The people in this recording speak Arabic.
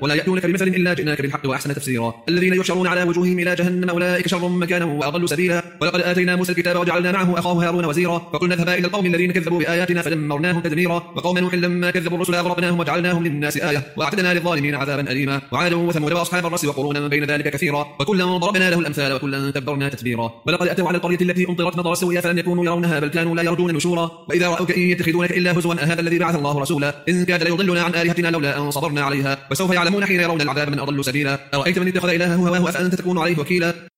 ولا يأتونك بمثل إلا جئناك بالحق وأحسن تفسيرا الذين يحشرون على وجوههم إلى جهنم أولئك شر مكانا وأضل سبيلا ولقد آتينا موسى الكتاب وجعلنا معه أخاه هارون وزيرا فقلنا اذهبا إلى القوم الذين كذبوا بآياتنا فدمرناهم تدميرا وقوم نوح لما كذبوا الرسل أغرقناهم وجعلناهم للناس آية وأعتدنا للظالمين عذابا أليما وعاد وثمود وأصحاب الرس وقرونا بين ذلك كثيرا وكلا ضربنا له الأمثال وكلا تبرنا تتبيرا ولقد أتوا على القرية التي أمطرت مطر السوء فلم يكونوا يرونها بل كانوا لا يرجون نشورا وإذا رأوك إن يتخذونك إلا هزوا أهذا الذي بعث الله رسولا إن كاد ليضلنا عن آلهتنا لولا أن صبرنا عليها وسوف يعلمون حين يرون العذاب من أضل سبيلا أرأيت من اتخذ إلهه هواه أفأنت تكون عليه وكيلا